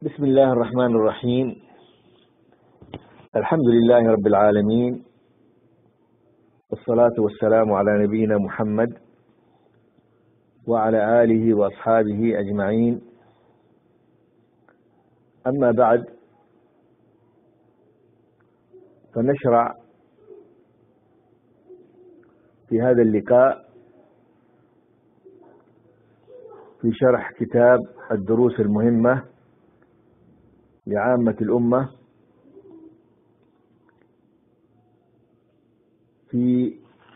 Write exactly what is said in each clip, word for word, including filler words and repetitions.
بسم الله الرحمن الرحيم. الحمد لله رب العالمين، والصلاة والسلام على نبينا محمد وعلى آله وأصحابه أجمعين. أما بعد، فنشرع في هذا اللقاء في شرح كتاب الدروس المهمة لعامة الأمة في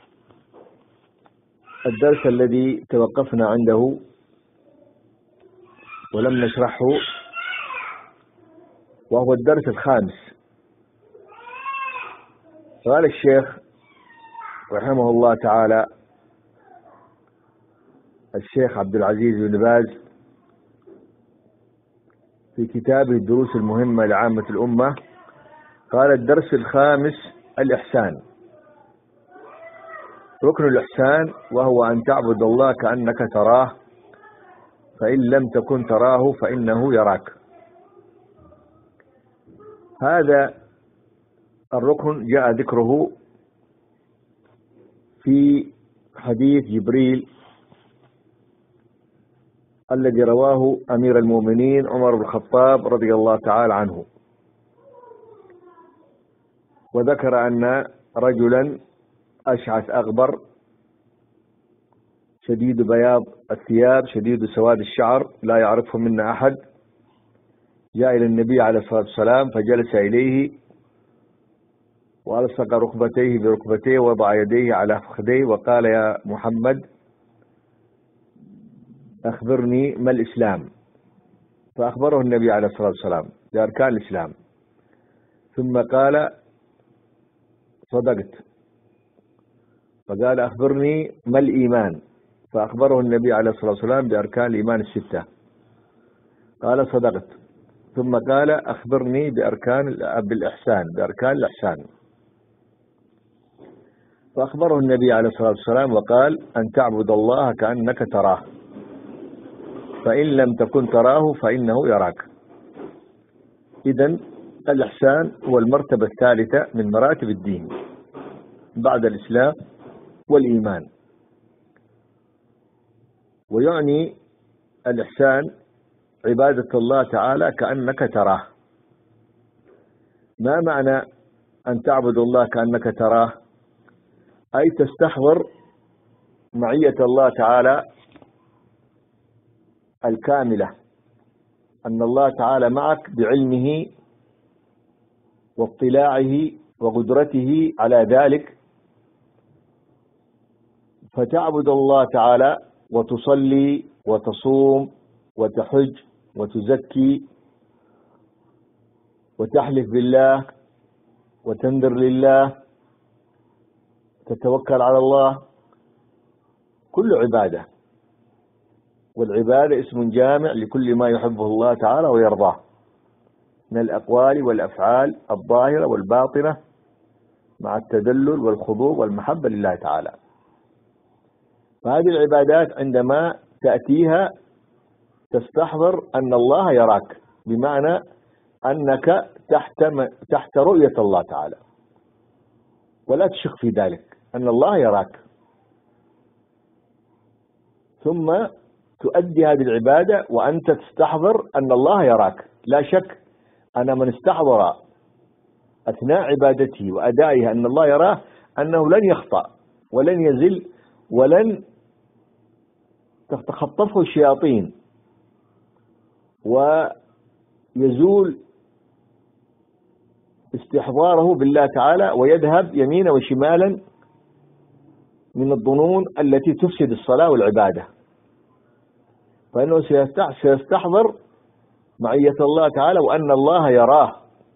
الدرس الذي توقفنا عنده ولم نشرحه، وهو الدرس الخامس. قال الشيخ رحمه الله تعالى الشيخ عبد العزيز بن باز في كتابه الدروس المهمة لعامة الأمة، قال: الدرس الخامس: الإحسان. ركن الإحسان وهو أن تعبد الله كأنك تراه، فإن لم تكن تراه فإنه يراك. هذا الركن جاء ذكره في حديث جبريل الذي رواه أمير المؤمنين عمر بن الخطاب رضي الله تعالى عنه، وذكر أن رجلا أشعث أغبر شديد بياض الثياب شديد سواد الشعر لا يعرفه منا أحد جاء إلى النبي عليه الصلاة والسلام، فجلس إليه وألصق ركبتيه بركبتيه ووضع يديه على فخذيه وقال: يا محمد، أخبرني ما الإسلام؟ فأخبره النبي عليه الصلاة والسلام بأركان الإسلام، ثم قال: صدقت. فقال: أخبرني ما الإيمان؟ فأخبره النبي عليه الصلاة والسلام بأركان الإيمان الستة، قال: صدقت. ثم قال: أخبرني بأركان بالإحسان بأركان الإحسان. فأخبره النبي عليه الصلاة والسلام وقال: أن تعبد الله كأنك تراه، فإن لم تكن تراه فإنه يراك. إذن الإحسان هو المرتبة الثالثة من مراتب الدين بعد الإسلام والإيمان، ويعني الإحسان عبادة الله تعالى كأنك تراه. ما معنى أن تعبد الله كأنك تراه؟ أي تستحضر معية الله تعالى الكاملة، أن الله تعالى معك بعلمه واطلاعه وقدرته على ذلك، فتعبد الله تعالى وتصلي وتصوم وتحج وتزكي وتحلف بالله وتنذر لله، تتوكل على الله، كل عبادة. والعبادة اسم جامع لكل ما يحبه الله تعالى ويرضاه من الأقوال والأفعال الظاهرة والباطنة، مع التدلل والخضوع والمحبة لله تعالى. فهذه العبادات عندما تأتيها تستحضر أن الله يراك، بمعنى أنك تحت تحت رؤية الله تعالى، ولا تشك في ذلك أن الله يراك. ثم تؤدي هذه العبادة وأنت تستحضر أن الله يراك. لا شك أن من استحضر أثناء عبادته وأدائها أن الله يراه أنه لن يخطأ ولن يزل ولن تخطفه الشياطين ويزول استحضاره بالله تعالى ويذهب يمينا وشمالا من الظنون التي تفسد الصلاة والعبادة، فإنه سيستحضر معية الله تعالى وأن الله يراه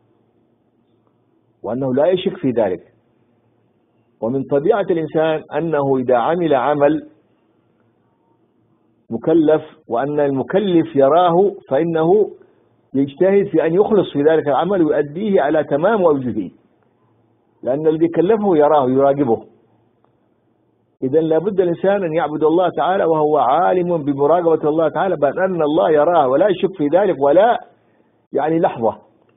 وأنه لا يشك في ذلك. ومن طبيعة الإنسان أنه إذا عمل عمل مكلف وأن المكلف يراه فإنه يجتهد في أن يخلص في ذلك العمل ويؤديه على تمام وجهه، لأن الذي كلفه يراه يراقبه. إذن لابد الإنسان أن يعبد الله تعالى وهو عالم بمراقبة الله تعالى، بأن الله يراه ولا يشك في ذلك ولا يعني لحظة.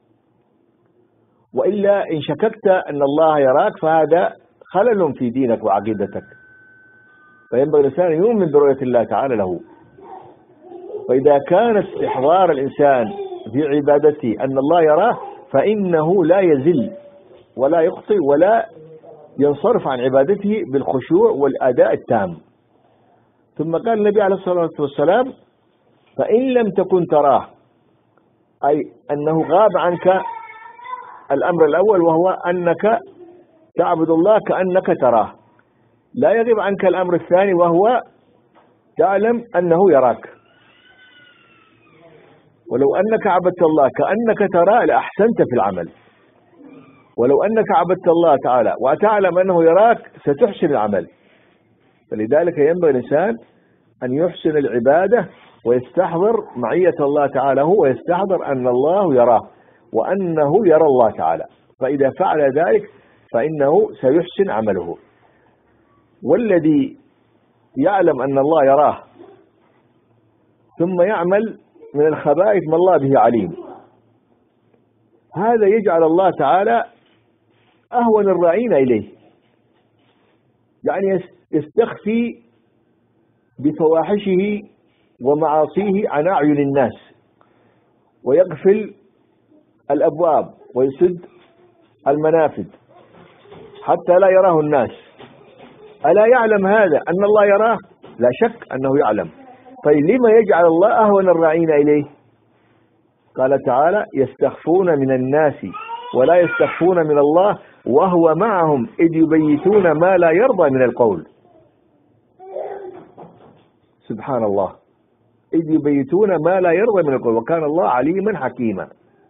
وإلا إن شككت أن الله يراك فهذا خلل في دينك وعقيدتك، فينبغي الإنسان أن يؤمن برؤية الله تعالى له. فإذا كان استحضار الإنسان في عبادته أن الله يراه فإنه لا يزل ولا يخطئ ولا ينصرف عن عبادته بالخشوع والأداء التام. ثم قال النبي عليه الصلاة والسلام: فإن لم تكن تراه، أي أنه غاب عنك الأمر الأول وهو أنك تعبد الله كأنك تراه، لا يغيب عنك الأمر الثاني وهو تعلم أنه يراك. ولو أنك عبدت الله كأنك تراه لأحسنت في العمل، ولو أنك عبدت الله تعالى وتعلم أنه يراك ستحسن العمل. فلذلك ينبغي الإنسان أن يحسن العبادة ويستحضر معية الله تعالى، هو ويستحضر أن الله يراه وأنه يرى الله تعالى. فإذا فعل ذلك فإنه سيحسن عمله. والذي يعلم أن الله يراه ثم يعمل من الخبائث ما الله به عليم، هذا يجعل الله تعالى أهون الراعين إليه، يعني يستخفي بفواحشه ومعاصيه عن أعين الناس، ويقفل الأبواب ويسد المنافذ حتى لا يراه الناس. ألا يعلم هذا أن الله يراه؟ لا شك أنه يعلم. طيب لما يجعل الله أهون الراعين إليه؟ قال تعالى: يستخفون من الناس ولا يستخفون من الله وهو معهم إذ يبيتون ما لا يرضى من القول. سبحان الله، إذ يبيتون ما لا يرضى من القول وكان الله عليما حكيما.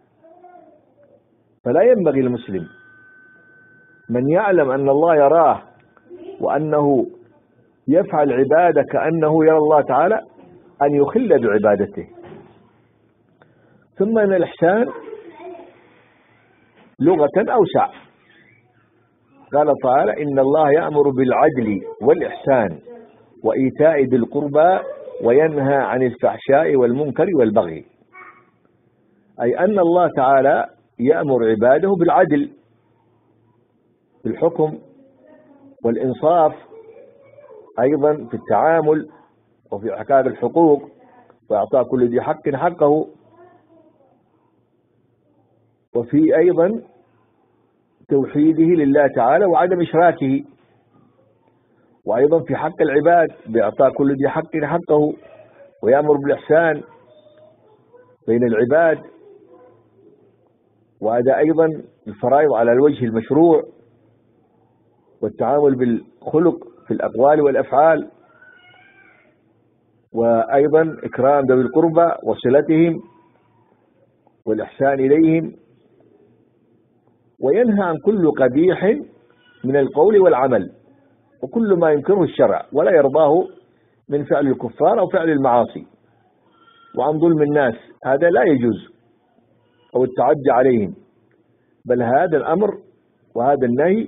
فلا ينبغي المسلم من يعلم أن الله يراه وأنه يفعل عبادة كأنه يرى الله تعالى أن يخل بعبادته. ثم أن الإحسان لغة أوسع. قال تعالى: إن الله يأمر بالعدل والإحسان وإيتاء ذي القربى وينهى عن الفحشاء والمنكر والبغي. أي أن الله تعالى يأمر عباده بالعدل في الحكم والإنصاف، أيضا في التعامل وفي إحقاق الحقوق وإعطاء كل ذي حق حقه، وفي أيضا توحيده لله تعالى وعدم إشراكه، وأيضا في حق العباد بإعطاء كل ذي حق حقه، ويأمر بالإحسان بين العباد وأداء أيضا الفرائض على الوجه المشروع، والتعامل بالخلق في الأقوال والأفعال، وأيضا إكرام ذوي القربى وصلتهم والإحسان إليهم، وينهى عن كل قبيح من القول والعمل وكل ما ينكره الشرع ولا يرضاه من فعل الكفار أو فعل المعاصي، وعن ظلم الناس، هذا لا يجوز، أو التعدي عليهم، بل هذا الأمر وهذا النهي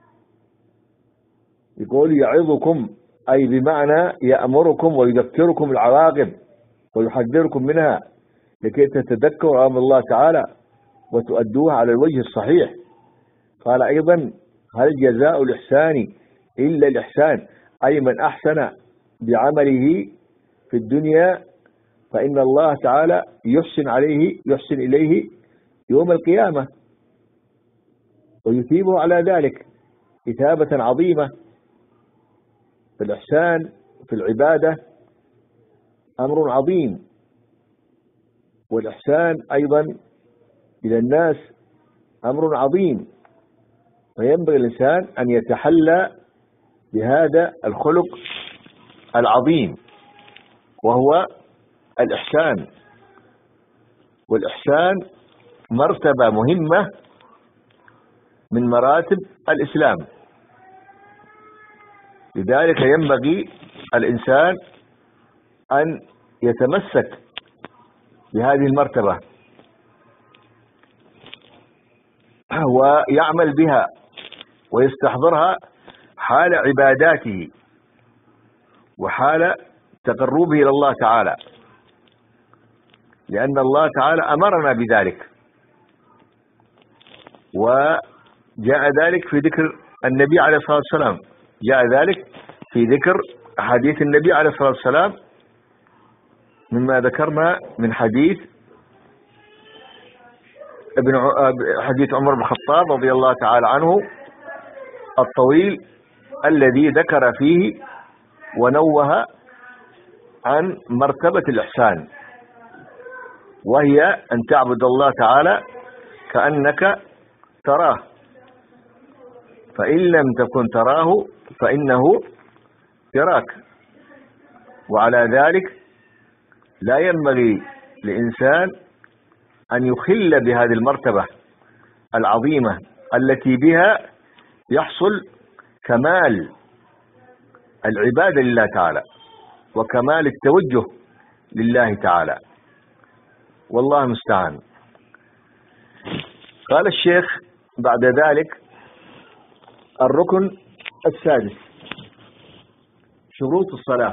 يقول يعظكم، أي بمعنى يأمركم ويذكركم العواقب ويحذركم منها لكي تتذكروا أمر الله تعالى وتؤدوها على الوجه الصحيح. قال أيضا: هل جزاء الإحسان إلا الإحسان، أي من أحسن بعمله في الدنيا فإن الله تعالى يحسن عليه يحسن إليه يوم القيامة ويثيبه على ذلك إثابة عظيمة. فالإحسان في العبادة أمر عظيم، والإحسان أيضا إلى الناس أمر عظيم، فينبغي الإنسان أن يتحلى بهذا الخلق العظيم وهو الإحسان. والإحسان مرتبة مهمة من مراتب الإسلام، لذلك ينبغي الإنسان أن يتمسك بهذه المرتبة ويعمل بها ويستحضرها حال عباداته وحال تقربه إلى الله تعالى. لأن الله تعالى أمرنا بذلك، وجاء ذلك في ذكر النبي عليه الصلاة والسلام، جاء ذلك في ذكر أحاديث النبي عليه الصلاة والسلام، مما ذكرنا من حديث ابن حديث عمر بن الخطاب رضي الله تعالى عنه الطويل، الذي ذكر فيه ونوه عن مرتبة الإحسان، وهي أن تعبد الله تعالى كأنك تراه، فإن لم تكن تراه فإنه يراك. وعلى ذلك لا ينبغي لإنسان أن يخل بهذه المرتبة العظيمة التي بها يحصل كمال العبادة لله تعالى وكمال التوجه لله تعالى، والله المستعان. قال الشيخ بعد ذلك: الركن السادس شروط الصلاة.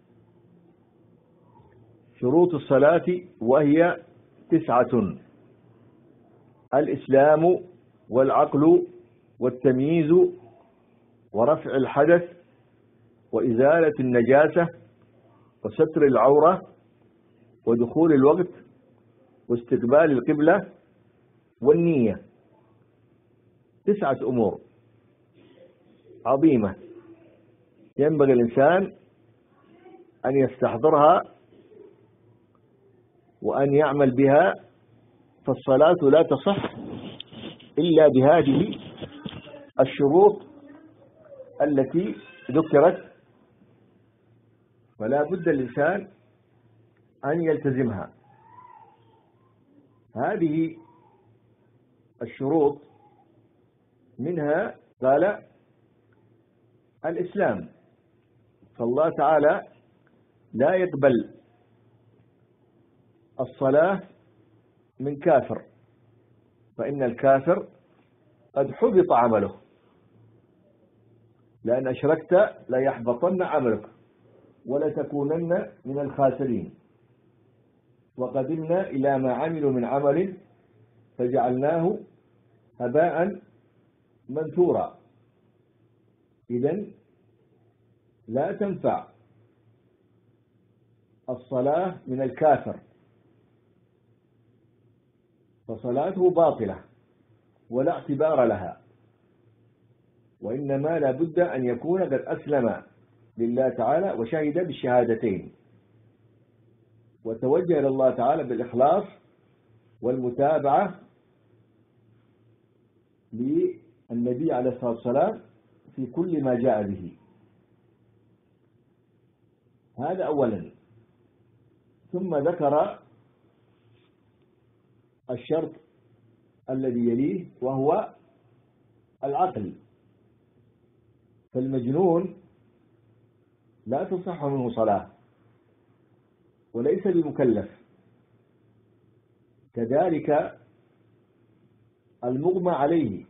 شروط الصلاة وهي تسعة: الإسلام والعقل والتمييز ورفع الحدث وإزالة النجاسة وستر العورة ودخول الوقت واستقبال القبلة والنية. تسعة أمور عظيمة ينبغي الإنسان أن يستحضرها وأن يعمل بها، فالصلاة لا تصح إلا بهذه الشروط التي ذكرت، فلا بد الإنسان أن يلتزمها. هذه الشروط منها قال الإسلام، فالله تعالى لا يقبل الصلاة من كافر، فإن الكافر قد حبط عمله، لأن أشركت لا يحبطن عملك ولتكونن من الخاسرين، وقدمنا إلى ما عملوا من عمل فجعلناه هباء منثورا. إذن لا تنفع الصلاة من الكافر، فصلاته باطلة ولا اعتبار لها، وإنما لا بد أن يكون قد أسلم لله تعالى وشهد بالشهادتين وتوجه إلى الله تعالى بالإخلاص والمتابعة للنبي عليه الصلاة والسلام في كل ما جاء به. هذا أولا. ثم ذكر الشرط الذي يليه وهو العقل، فالمجنون لا تصح منه صلاة وليس بمكلف، كذلك المغمى عليه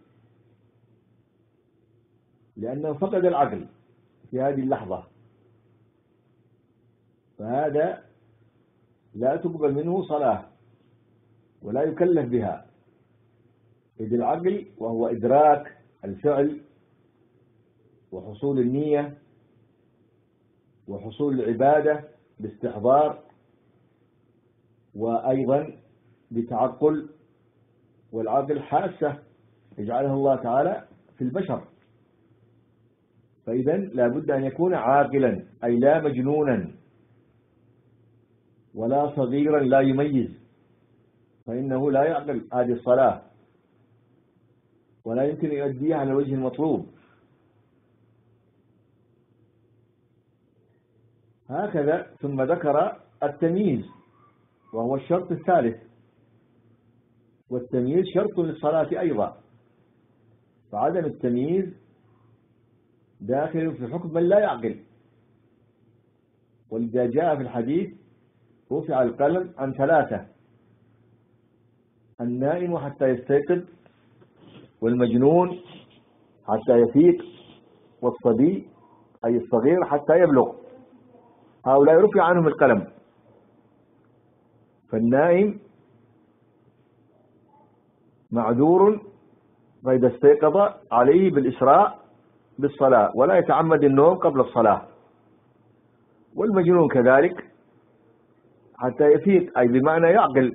لأنه فقد العقل في هذه اللحظة، فهذا لا تقبل منه صلاة ولا يكلف بها، إذ العقل وهو إدراك الفعل وحصول النية وحصول العبادة باستحضار وأيضا بتعقل، والعقل حاسة يجعلها الله تعالى في البشر، فإذا لا بد أن يكون عاقلا، أي لا مجنونا ولا صغيرا لا يميز، فإنه لا يعقل هذه الصلاة ولا يمكن أن يؤديها على الوجه المطلوب. هكذا. ثم ذكر التمييز وهو الشرط الثالث، والتمييز شرط للصلاة أيضا، فعدم التمييز داخل في حكم من لا يعقل، ولذا جاء في الحديث: رفع القلم عن ثلاثة: النائم حتى يستيقظ، والمجنون حتى يفيق، والصبي أي الصغير حتى يبلغ. هؤلاء رفع عنهم القلم، فالنائم معذور فإذا استيقظ عليه بالإسراع بالصلاة ولا يتعمد النوم قبل الصلاة، والمجنون كذلك حتى يفيق، أي بمعنى يعقل،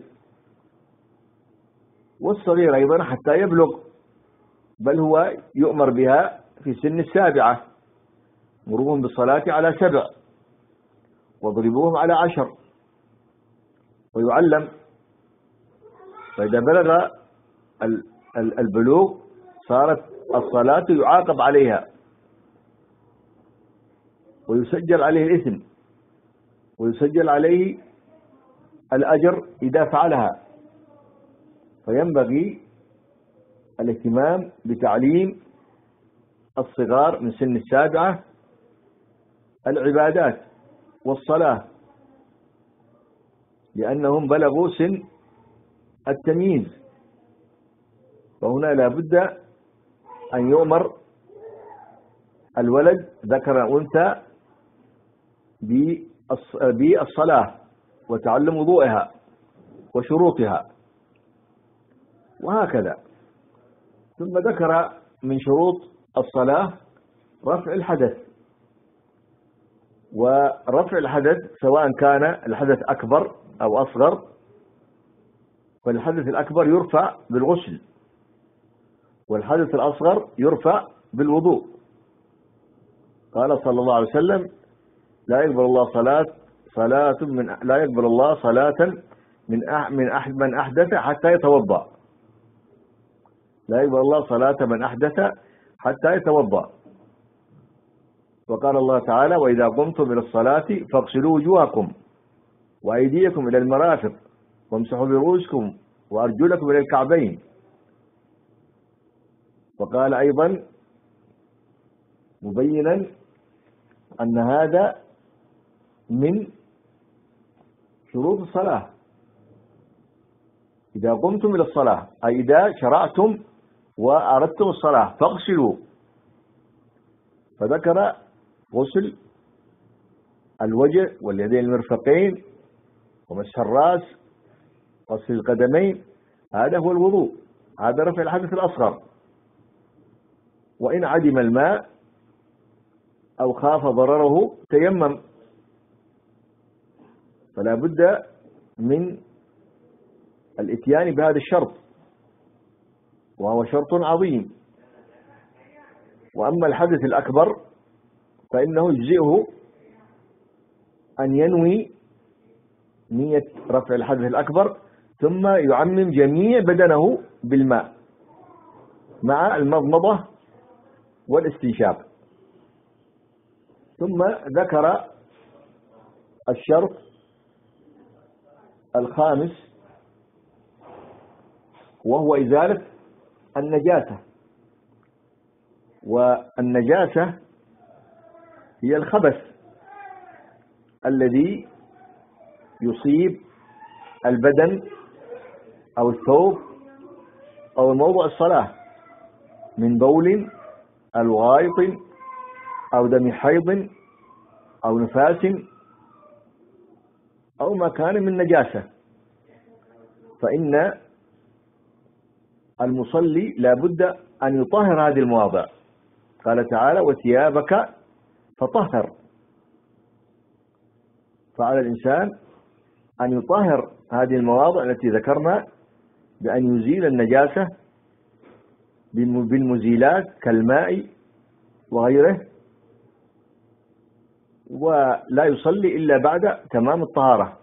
والصغير أيضا حتى يبلغ، بل هو يؤمر بها في سن السابعة، مروهم بالصلاة على سبع واضربوهم على عشر، ويعلم. فإذا بلغ البلوغ صارت الصلاة يعاقب عليها ويسجل عليه الإثم ويسجل عليه الأجر إذا فعلها. فينبغي الاهتمام بتعليم الصغار من سن السابعة العبادات والصلاة، لأنهم بلغوا سن التمييز. فهنا لا بد أن يؤمر الولد ذكر أو أنثى بالصلاة وتعلم وضوئها وشروطها، وهكذا. ثم ذكر من شروط الصلاة رفع الحدث، ورفع الحدث سواء كان الحدث أكبر أو أصغر، فالحدث الأكبر يرفع بالغسل، والحدث الأصغر يرفع بالوضوء. قال صلى الله عليه وسلم: لا يقبل الله صلاة صلاة من لا يقبل الله صلاة من من أحد من أحدث حتى يتوضأ. لا يقبل الله صلاة من أحدث حتى يتوضأ. وقال الله تعالى: وإذا قمتم إلى الصلاة فاغسلوا وجوهكم وأيديكم إلى المرافق وامسحوا برؤوسكم وأرجلكم إلى الكعبين. وقال أيضا مبينا أن هذا من شروط الصلاة: إذا قمتم إلى الصلاة، أي إذا شرعتم وأردتم الصلاة فاغسلوا. فذكر غسل الوجه واليدين المرفقين ومسح الرأس وغسل القدمين، هذا هو الوضوء، هذا رفع الحدث الأصغر. وإن عدم الماء أو خاف ضرره تيمم. فلا بد من الاتيان بهذا الشرط، وهو شرط عظيم. وأما الحدث الأكبر فإنه يجزئه أن ينوي نية رفع الحدث الأكبر ثم يعمم جميع بدنه بالماء مع المضمضة والاستنشاق. ثم ذكر الشرط الخامس، وهو إزالة النجاسة. والنجاسة هي الخبث الذي يصيب البدن أو الثوب أو موضع الصلاة من بول أو غائط أو دم حيض أو نفاس أو ما كان من نجاسة. فإن المصلي لا بد أن يطهر هذه المواضع. قال تعالى: وثيابك فطهر. فعلى الإنسان أن يطهر هذه المواضع التي ذكرنا بأن يزيل النجاسة بالمزيلات كالماء وغيره، ولا يصلي إلا بعد تمام الطهارة.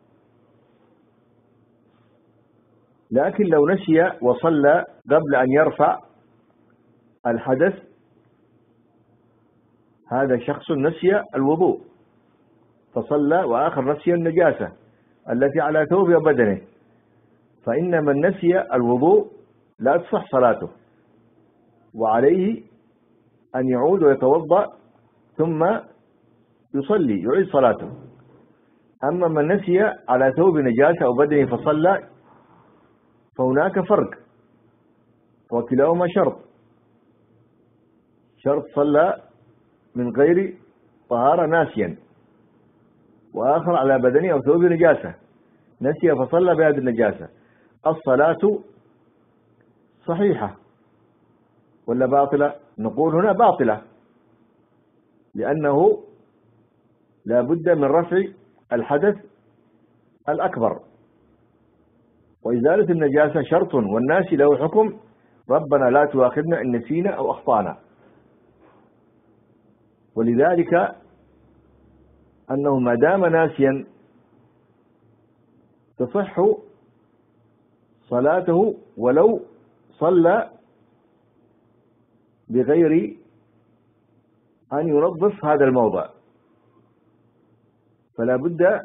لكن لو نسي وصلى قبل أن يرفع الحدث، هذا شخص نسي الوضوء فصلى وآخر نسي النجاسة التي على ثوبه وبدنه، فإن من نسي الوضوء لا تصح صلاته، وعليه أن يعود ويتوضأ ثم يصلي يعيد صلاته. أما من نسي على ثوب نجاسة أو بدنه فصلى فهناك فرق، وكلاهما شرط. شرط صلى من غير طهارة ناسيا، وآخر على بدنه أو ثوب نجاسة. نسي فصلى بهذه النجاسة، الصلاة صحيحة ولا باطلة؟ نقول هنا باطلة، لأنه لا بد من رفع الحدث الأكبر، وإزالة النجاسة شرط، والناس له حكم ربنا لا تؤاخذنا إن نسينا أو أخطأنا. ولذلك أنه ما دام ناسيا تصح صلاته ولو صلى بغير أن ينظف هذا الموضع، فلا بد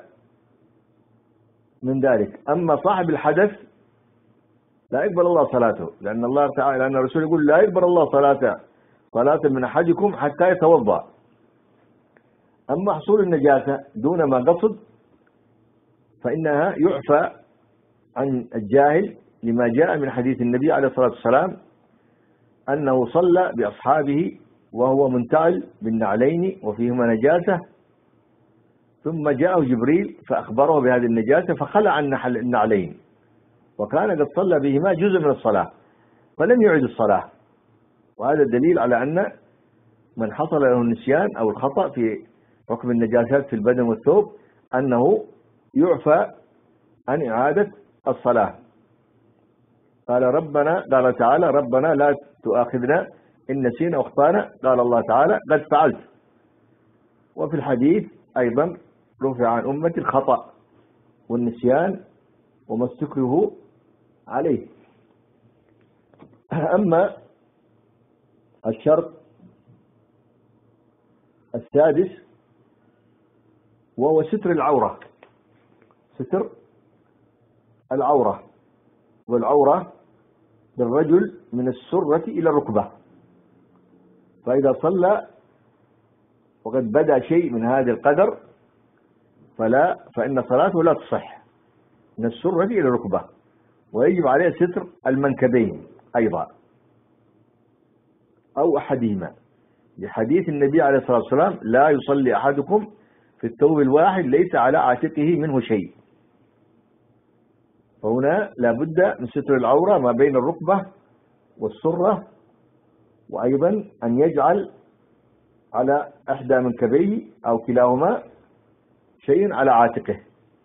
من ذلك. أما صاحب الحدث لا يقبل الله صلاته، لأن الله تعالى لأن الرسول يقول لا يقبل الله صلاة صلاة من أحدكم حتى يتوضأ. أما حصول النجاسة دون ما قصد فإنها يعفى عن الجاهل، لما جاء من حديث النبي عليه الصلاة والسلام أنه صلى بأصحابه وهو منتعل بالنعلين وفيهما نجاسة، ثم جاءه جبريل فأخبره بهذه النجاسة فخلع النعلين، وكان قد صلى بهما جزء من الصلاة فلم يعد الصلاة. وهذا دليل على أن من حصل له النسيان أو الخطأ في حكم النجاسات في البدن والثوب أنه يعفى عن إعادة الصلاة. قال ربنا قال تعالى ربنا لا تؤاخذنا إن نسينا أخطأنا، قال الله تعالى قد فعلت. وفي الحديث أيضا رفع عن أمة الخطأ والنسيان وما استكره عليه. أما الشرط السادس وهو ستر العورة، ستر العورة، والعورة للرجل من السرة إلى الركبة، فإذا صلى وقد بدأ شيء من هذا القدر فلا فإن صلاته لا تصح من السرة إلى الركبة، ويجب عليه ستر المنكبين أيضا أو أحدهما، لحديث النبي عليه الصلاة والسلام لا يصلي أحدكم في الثوب الواحد ليس على عاتقه منه شيء. فهنا لا بد من ستر العورة ما بين الركبة والسرة، وأيضا أن يجعل على إحدى منكبيه أو كلاهما شيء على عاتقه.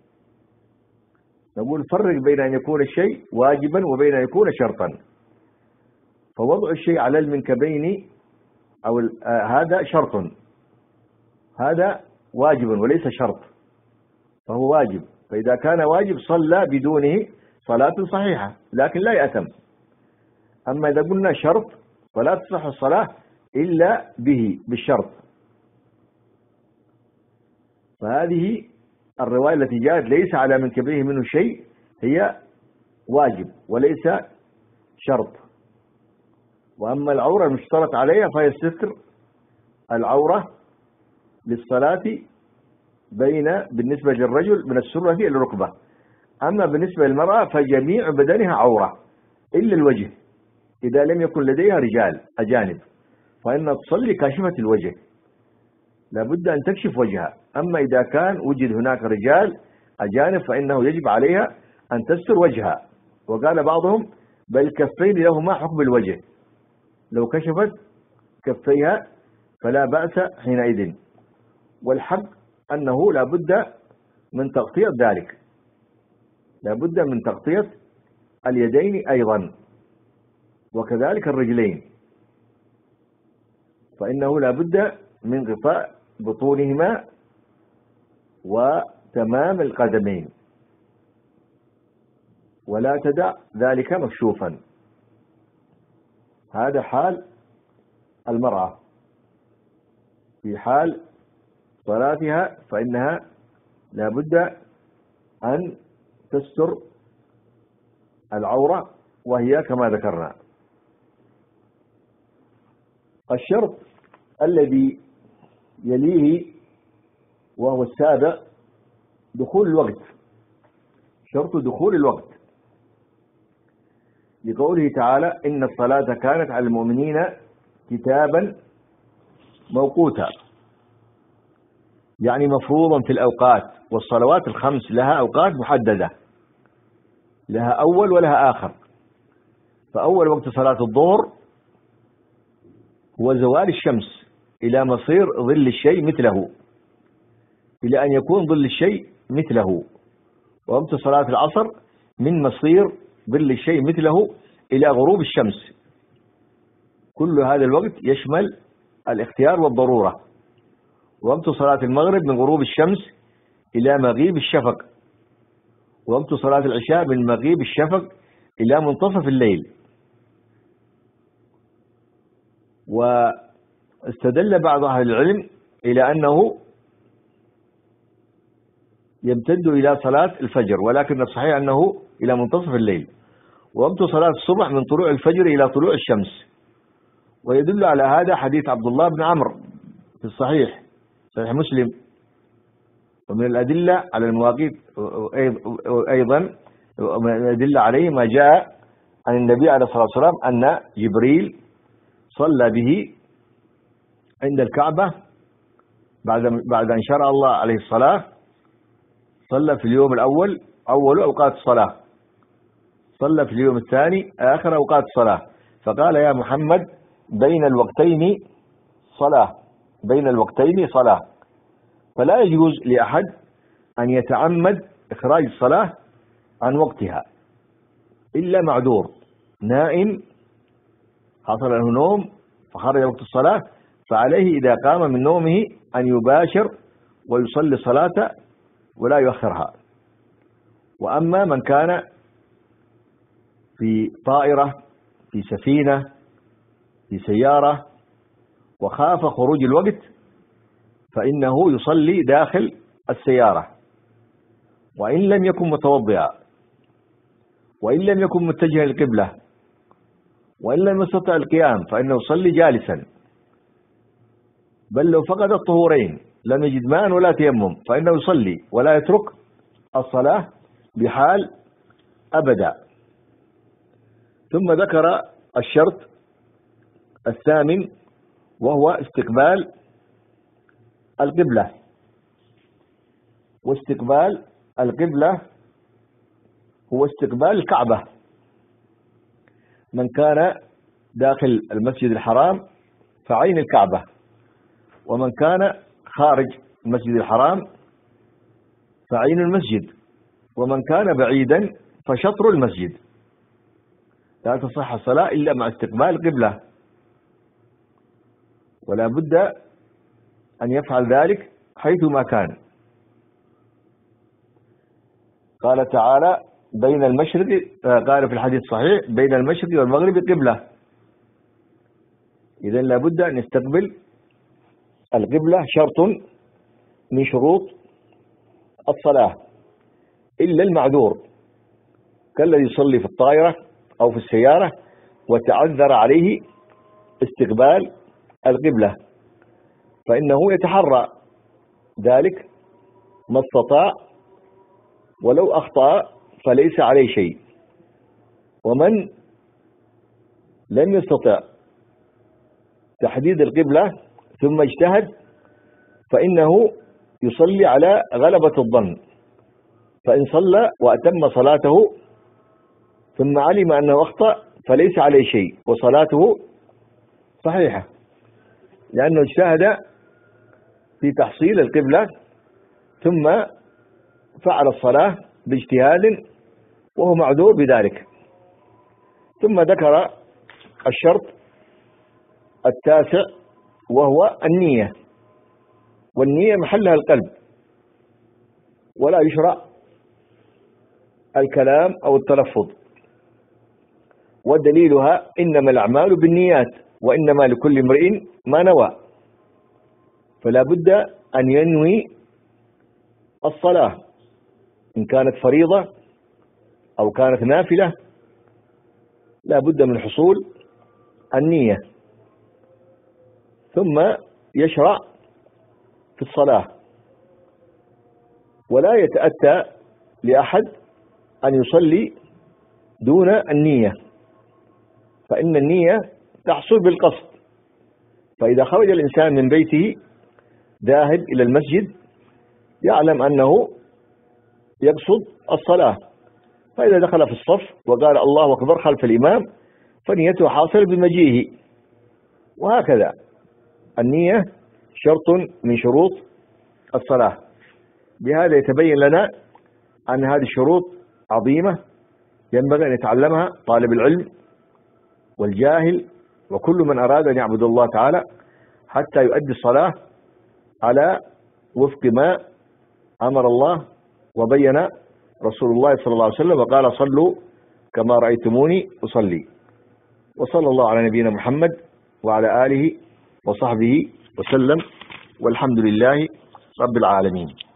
نقول فرق بين أن يكون الشيء واجبا وبين أن يكون شرطا. فوضع الشيء على المنكبين أو آه هذا شرط، هذا واجب وليس شرط، فهو واجب، فإذا كان واجب صلى بدونه صلاة صحيحة لكن لا يأثم. أما إذا قلنا شرط فلا تصح الصلاة إلا به بالشرط. فهذه الرواية التي جاءت ليس على منكبيه منه شيء هي واجب وليس شرط. وأما العورة المشترط عليها فهي ستر العورة للصلاة بين بالنسبة للرجل من السرة إلى الركبة. أما بالنسبة للمرأة فجميع بدنها عورة إلا الوجه إذا لم يكن لديها رجال أجانب، فإنها تصلي كاشفة الوجه، لابد أن تكشف وجهها. أما إذا كان وجد هناك رجال أجانب فإنه يجب عليها أن تستر وجهها. وقال بعضهم بل كفين لهما حكم الوجه، لو كشفت كفيها فلا بأس حينئذ. والحق أنه لا بد من تغطية ذلك، لا بد من تغطية اليدين أيضا، وكذلك الرجلين، فإنه لا بد من غطاء بطونهما وتمام القدمين، ولا تدع ذلك مكشوفا. هذا حال المرأة في حال صلاتها، فإنها لا بد أن تستر العورة وهي كما ذكرنا. الشرط الذي يليه وهو السابع دخول الوقت، شرط دخول الوقت، لقوله تعالى إن الصلاة كانت على المؤمنين كتابا موقوتا. يعني مفروضا في الأوقات، والصلوات الخمس لها أوقات محددة، لها أول ولها آخر. فأول وقت صلاة الظهر هو زوال الشمس إلى مصير ظل الشيء مثله، إلى أن يكون ظل الشيء مثله. ووقت صلاة العصر من مصير ظل الشيء مثله إلى غروب الشمس. كل هذا الوقت يشمل الاختيار والضرورة. ووقت صلاة المغرب من غروب الشمس إلى مغيب الشفق. ووقت صلاة العشاء من مغيب الشفق إلى منتصف الليل. واستدل بعض أهل العلم إلى أنه يمتد إلى صلاة الفجر، ولكن الصحيح أنه إلى منتصف الليل. ووقت صلاة الصبح من طلوع الفجر إلى طلوع الشمس. ويدل على هذا حديث عبد الله بن عمرو في الصحيح صحيح مسلم. ومن الأدلة على المواقيت أيضا من الأدلة عليه ما جاء عن النبي عليه الصلاة والسلام أن جبريل صلى به عند الكعبة بعد بعد أن شرع الله عليه الصلاة. صلى في اليوم الأول أول أوقات الصلاة، صلى في اليوم الثاني آخر أوقات الصلاة، فقال يا محمد بين الوقتين صلاة، بين الوقتين صلاة. فلا يجوز لأحد أن يتعمد إخراج الصلاة عن وقتها إلا معذور، نائم حصل له نوم فخرج وقت الصلاة، فعليه إذا قام من نومه أن يباشر ويصلي صلاة ولا يؤخرها. وأما من كان في طائرة، في سفينة، في سيارة، وخاف خروج الوقت، فإنه يصلي داخل السيارة، وإن لم يكن متوضئا، وإن لم يكن متجها للقبلة، وإن لم يستطع القيام فإنه يصلي جالسا. بل لو فقد الطهورين لم يجد ماء ولا تيمم فإنه يصلي ولا يترك الصلاة بحال أبدا. ثم ذكر الشرط الثامن وهو استقبال القبلة. واستقبال القبلة هو استقبال الكعبة. من كان داخل المسجد الحرام فعين الكعبة، ومن كان خارج المسجد الحرام فعين المسجد، ومن كان بعيدا فشطر المسجد. لا تصح الصلاة إلا مع استقبال القبلة، ولا بد أن يفعل ذلك حيثما كان. قال تعالى بين المشرق، قال في الحديث الصحيح بين المشرق والمغرب قبلة. إذن لا بد أن يستقبل القبلة، شرط من شروط الصلاة، إلا المعذور كالذي يصلي في الطائرة أو في السيارة وتعذر عليه استقبال القبلة، فإنه يتحرى ذلك ما استطاع، ولو أخطأ فليس عليه شيء. ومن لم يستطع تحديد القبلة ثم اجتهد فإنه يصلي على غلبة الظن، فإن صلى وأتم صلاته ثم علم أنه أخطأ فليس عليه شيء وصلاته صحيحة، لأنه اجتهد في تحصيل القبلة ثم فعل الصلاة باجتهاد وهو معذور بذلك. ثم ذكر الشرط التاسع وهو النية. والنية محلها القلب، ولا يشرع الكلام أو التلفظ. ودليلها إنما الأعمال بالنيات وإنما لكل امرئ ما نوى. فلا بد أن ينوي الصلاة إن كانت فريضة أو كانت نافلة، لا بد من حصول النية. ثم يشرع في الصلاة، ولا يتأتى لأحد أن يصلي دون النية، فإن النية تحصل بالقصد. فإذا خرج الإنسان من بيته ذاهب إلى المسجد يعلم أنه يقصد الصلاة، فإذا دخل في الصف وقال الله أكبر خلف الإمام فنيته حاصلة بمجيئه. وهكذا النية شرط من شروط الصلاة. بهذا يتبين لنا أن هذه الشروط عظيمة ينبغي أن يتعلمها طالب العلم والجاهل وكل من أراد أن يعبد الله تعالى حتى يؤدي الصلاة على وفق ما أمر الله وبين رسول الله صلى الله عليه وسلم وقال صلوا كما رأيتموني أصلي. وصلى الله على نبينا محمد وعلى آله وصحبه وسلم، والحمد لله رب العالمين.